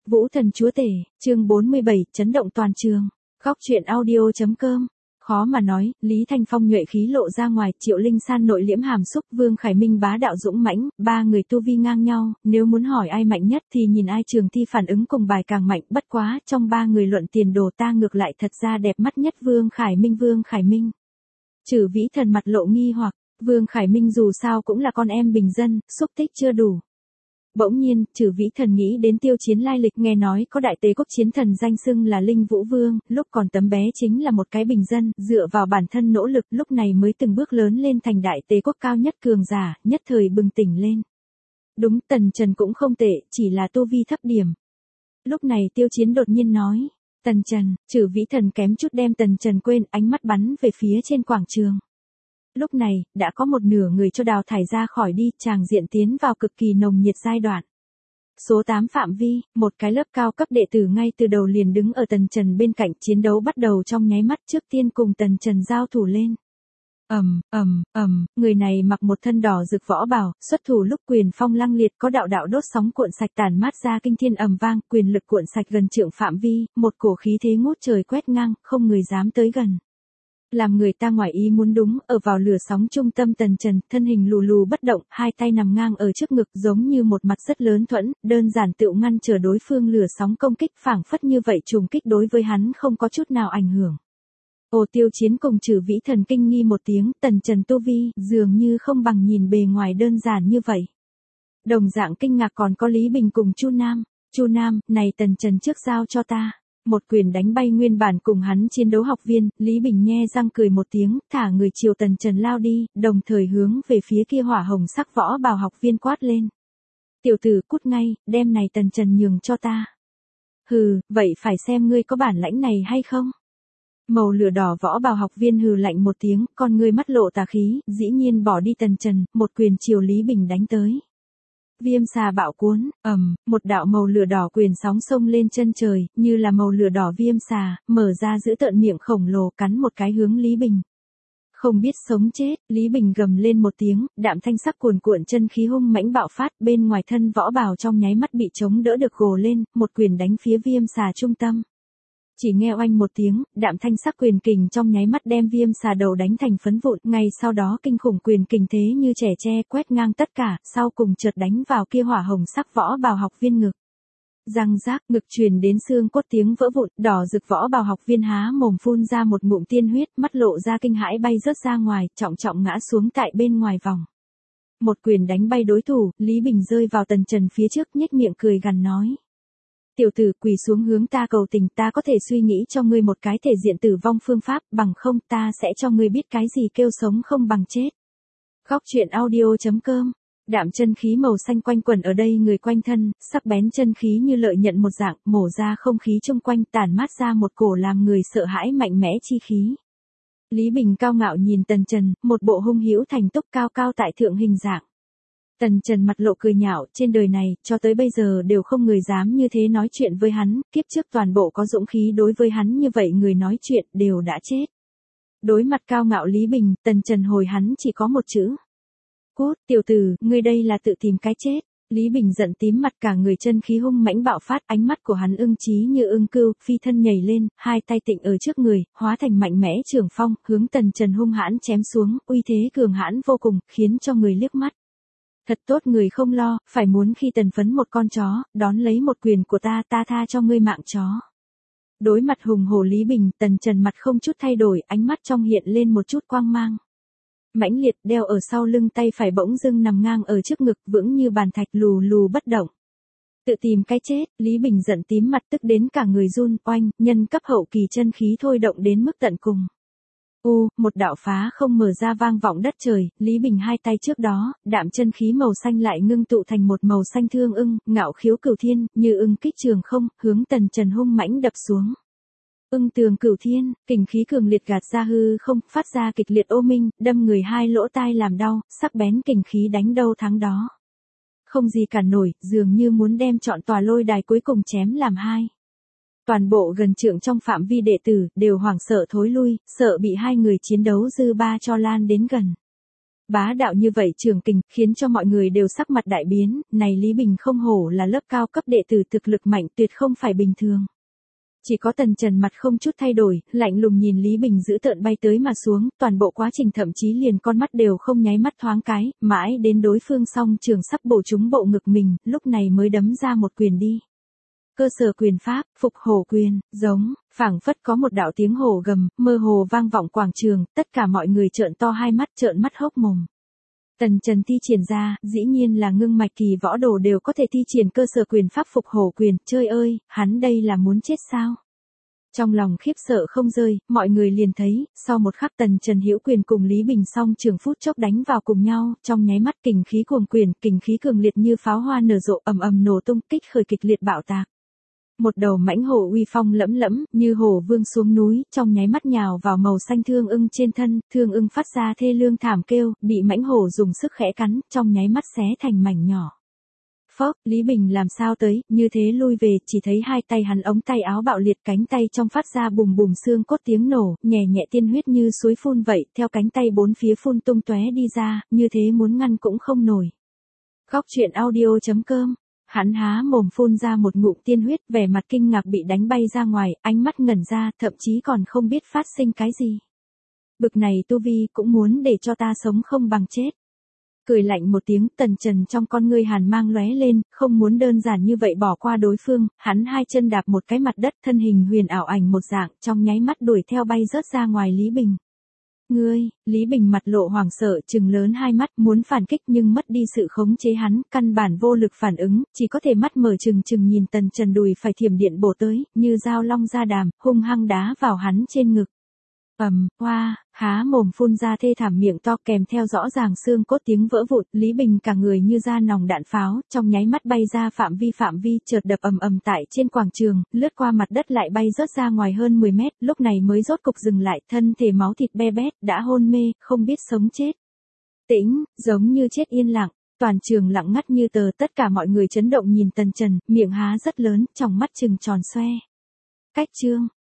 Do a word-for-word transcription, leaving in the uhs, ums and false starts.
Vũ thần chúa tể, chương bốn mươi bảy, chấn động toàn trường. Góc truyện audio.com. Khó mà nói, Lý Thanh Phong nhuệ khí lộ ra ngoài, Triệu Linh San nội liễm hàm xúc, Vương Khải Minh bá đạo dũng mãnh, ba người tu vi ngang nhau, nếu muốn hỏi ai mạnh nhất thì nhìn ai Trường Thi phản ứng cùng bài càng mạnh, bất quá, trong ba người luận tiền đồ ta ngược lại thật ra đẹp mắt nhất Vương Khải Minh Vương Khải Minh. Trừ Vĩ Thần mặt lộ nghi hoặc, Vương Khải Minh dù sao cũng là con em bình dân, xúc tích chưa đủ. Bỗng nhiên, Trừ Vĩ Thần nghĩ đến Tiêu Chiến lai lịch, nghe nói có đại tế quốc chiến thần danh xưng là Linh Vũ Vương, lúc còn tấm bé chính là một cái bình dân, dựa vào bản thân nỗ lực, lúc này mới từng bước lớn lên thành đại tế quốc cao nhất cường giả, nhất thời bừng tỉnh lên. Đúng, Tần Trần cũng không tệ, chỉ là tu vi thấp điểm. Lúc này Tiêu Chiến đột nhiên nói, Tần Trần, Trừ Vĩ Thần kém chút đem Tần Trần quên, ánh mắt bắn về phía trên quảng trường. Lúc này, đã có một nửa người cho đào thải ra khỏi đi, tràng diện tiến vào cực kỳ nồng nhiệt giai đoạn. Số tám phạm vi, một cái lớp cao cấp đệ tử ngay từ đầu liền đứng ở Tần Trần bên cạnh, chiến đấu bắt đầu trong nháy mắt, trước tiên cùng Tần Trần giao thủ lên. Ầm, ầm, ầm, người này mặc một thân đỏ rực võ bào, xuất thủ lúc quyền phong lăng liệt, có đạo đạo đốt sóng cuộn sạch tản mát ra kinh thiên ầm vang, quyền lực cuộn sạch gần trượng phạm vi, một cổ khí thế ngút trời quét ngang, không người dám tới gần. Làm người ta ngoài ý muốn đúng, ở vào lửa sóng trung tâm Tần Trần, thân hình lù lù bất động, hai tay nằm ngang ở trước ngực giống như một mặt rất lớn thuẫn, đơn giản tựu ngăn chờ đối phương lửa sóng công kích, phảng phất như vậy trùng kích đối với hắn không có chút nào ảnh hưởng. Ồ, Tiêu Chiến cùng Trừ Vĩ Thần kinh nghi một tiếng, Tần Trần tu vi, dường như không bằng nhìn bề ngoài đơn giản như vậy. Đồng dạng kinh ngạc còn có Lý Bình cùng Chu Nam, Chu Nam, này Tần Trần trước giao cho ta. Một quyền đánh bay nguyên bản cùng hắn chiến đấu học viên, Lý Bình nhe răng cười một tiếng, thả người chiều Tần Trần lao đi, đồng thời hướng về phía kia hỏa hồng sắc võ bào học viên quát lên. Tiểu tử cút ngay, đem này Tần Trần nhường cho ta. Hừ, vậy phải xem ngươi có bản lãnh này hay không? Màu lửa đỏ võ bào học viên hừ lạnh một tiếng, con ngươi mắt lộ tà khí, dĩ nhiên bỏ đi Tần Trần, một quyền chiều Lý Bình đánh tới. Viêm xà bạo cuốn, ầm, một đạo màu lửa đỏ quyền sóng sông lên chân trời, như là màu lửa đỏ viêm xà, mở ra giữ tợn miệng khổng lồ cắn một cái hướng Lý Bình. Không biết sống chết, Lý Bình gầm lên một tiếng, đạm thanh sắc cuồn cuộn chân khí hung mãnh bạo phát, bên ngoài thân võ bào trong nháy mắt bị chống đỡ được gồ lên, một quyền đánh phía viêm xà trung tâm. Chỉ nghe oanh một tiếng, đạm thanh sắc quyền kình trong nháy mắt đem viêm xà đầu đánh thành phấn vụn, ngay sau đó kinh khủng quyền kình thế như trẻ tre quét ngang tất cả, sau cùng chợt đánh vào kia hỏa hồng sắc võ bào học viên ngực. Răng rác, ngực truyền đến xương cốt tiếng vỡ vụn, đỏ rực võ bào học viên há mồm phun ra một ngụm tiên huyết, mắt lộ ra kinh hãi bay rớt ra ngoài, trọng trọng ngã xuống tại bên ngoài vòng. Một quyền đánh bay đối thủ, Lý Bình rơi vào Tần Trần phía trước, nhếch miệng cười gằn nói. Tiểu tử quỳ xuống hướng ta cầu tình, ta có thể suy nghĩ cho ngươi một cái thể diện tử vong phương pháp, bằng không ta sẽ cho ngươi biết cái gì kêu sống không bằng chết. Góc truyện audio.com. Đạm chân khí màu xanh quanh quẩn ở đây người quanh thân, sắc bén chân khí như lợi nhận một dạng, mổ ra không khí chung quanh, tản mát ra một cổ làm người sợ hãi mạnh mẽ chi khí. Lý Bình cao ngạo nhìn Tần Trần, một bộ hung hữu thành túc cao cao tại thượng hình dạng. Tần Trần mặt lộ cười nhạo, trên đời này, cho tới bây giờ đều không người dám như thế nói chuyện với hắn, kiếp trước toàn bộ có dũng khí đối với hắn như vậy người nói chuyện đều đã chết. Đối mặt cao ngạo Lý Bình, Tần Trần hồi hắn chỉ có một chữ. Cút, tiểu tử, ngươi đây là tự tìm cái chết. Lý Bình giận tím mặt, cả người chân khí hung mãnh bạo phát, ánh mắt của hắn ưng chí như ưng cưu, phi thân nhảy lên, hai tay tịnh ở trước người, hóa thành mạnh mẽ trường phong, hướng Tần Trần hung hãn chém xuống, uy thế cường hãn vô cùng, khiến cho người liếc mắt. Thật tốt người không lo, phải muốn khi Tần phấn một con chó, đón lấy một quyền của ta, ta tha cho ngươi mạng chó. Đối mặt hùng hổ Lý Bình, Tần Trần mặt không chút thay đổi, ánh mắt trong hiện lên một chút quang mang. Mãnh liệt đeo ở sau lưng tay phải bỗng dưng nằm ngang ở trước ngực, vững như bàn thạch, lù lù bất động. Tự tìm cái chết, Lý Bình giận tím mặt, tức đến cả người run, oanh, nhân cấp hậu kỳ chân khí thôi động đến mức tận cùng. U, một đạo phá không mở ra vang vọng đất trời, Lý Bình hai tay trước đó, đạm chân khí màu xanh lại ngưng tụ thành một màu xanh thương ưng, ngạo khiếu cửu thiên, như ưng kích trường không, hướng Tần Trần hung mãnh đập xuống. Ưng tường cửu thiên, kình khí cường liệt gạt ra hư không, phát ra kịch liệt ô minh, đâm người hai lỗ tai làm đau, sắc bén kình khí đánh đâu thắng đó. Không gì cản nổi, dường như muốn đem trọn tòa lôi đài cuối cùng chém làm hai. Toàn bộ gần trượng trong phạm vi đệ tử, đều hoảng sợ thối lui, sợ bị hai người chiến đấu dư ba cho lan đến gần. Bá đạo như vậy trường kình, khiến cho mọi người đều sắc mặt đại biến, này Lý Bình không hổ là lớp cao cấp đệ tử thực lực mạnh tuyệt không phải bình thường. Chỉ có Tần Trần mặt không chút thay đổi, lạnh lùng nhìn Lý Bình giữ tợn bay tới mà xuống, toàn bộ quá trình thậm chí liền con mắt đều không nháy mắt thoáng cái, mãi đến đối phương song trường sắp bổ trúng bộ ngực mình, lúc này mới đấm ra một quyền đi. Cơ sở quyền pháp, phục hổ quyền, giống, phảng phất có một đạo tiếng hổ gầm, mơ hồ vang vọng quảng trường, tất cả mọi người trợn to hai mắt trợn mắt hốc mồm. Tần Trần thi triển ra, dĩ nhiên là ngưng mạch kỳ võ đồ đều có thể thi triển cơ sở quyền pháp phục hổ quyền, chơi ơi, hắn đây là muốn chết sao? Trong lòng khiếp sợ không rơi, mọi người liền thấy, sau một khắc Tần Trần hữu quyền cùng Lý Bình song trường phút chốc đánh vào cùng nhau, trong nháy mắt kình khí cuồng quyền, kình khí cường liệt như pháo hoa nở rộ ầm ầm nổ tung kích khởi kịch liệt bạo tạc. Một đầu mãnh hổ uy phong lẫm lẫm, như hổ vương xuống núi, trong nháy mắt nhào vào màu xanh thương ưng trên thân, thương ưng phát ra thê lương thảm kêu, bị mãnh hổ dùng sức khẽ cắn, trong nháy mắt xé thành mảnh nhỏ. Phốc, Lý Bình làm sao tới, như thế lui về, chỉ thấy hai tay hắn ống tay áo bạo liệt, cánh tay trong phát ra bùm bùm xương cốt tiếng nổ, nhẹ nhẹ tiên huyết như suối phun vậy, theo cánh tay bốn phía phun tung tóe đi ra, như thế muốn ngăn cũng không nổi. Góc truyện audio chấm com. Hắn há mồm phun ra một ngụm tiên huyết, vẻ mặt kinh ngạc bị đánh bay ra ngoài, ánh mắt ngẩn ra, thậm chí còn không biết phát sinh cái gì. Bực này tu vi cũng muốn để cho ta sống không bằng chết. Cười lạnh một tiếng, Tần Trần trong con ngươi hàn mang lóe lên, không muốn đơn giản như vậy bỏ qua đối phương, hắn hai chân đạp một cái mặt đất, thân hình huyền ảo ảnh một dạng, trong nháy mắt đuổi theo bay rớt ra ngoài Lý Bình. Ngươi, Lý Bình mặt lộ hoảng sợ, trừng lớn hai mắt, muốn phản kích nhưng mất đi sự khống chế hắn, căn bản vô lực phản ứng, chỉ có thể mắt mở trừng trừng nhìn Tần Trần đùi phải thiểm điện bổ tới, như dao long ra đàm, hung hăng đá vào hắn trên ngực. Ầm, hoa, há mồm phun ra thê thảm miệng to kèm theo rõ ràng xương cốt tiếng vỡ vụn, Lý Bình cả người như ra nòng đạn pháo, trong nháy mắt bay ra phạm vi phạm vi, chợt đập ầm ầm tại trên quảng trường, lướt qua mặt đất lại bay rớt ra ngoài hơn mười mét, lúc này mới rốt cục dừng lại, thân thể máu thịt be bét, đã hôn mê, không biết sống chết. Tĩnh, giống như chết yên lặng, toàn trường lặng ngắt như tờ, tất cả mọi người chấn động nhìn Tần Trần, miệng há rất lớn, trong mắt trừng tròn xoe. Cách chương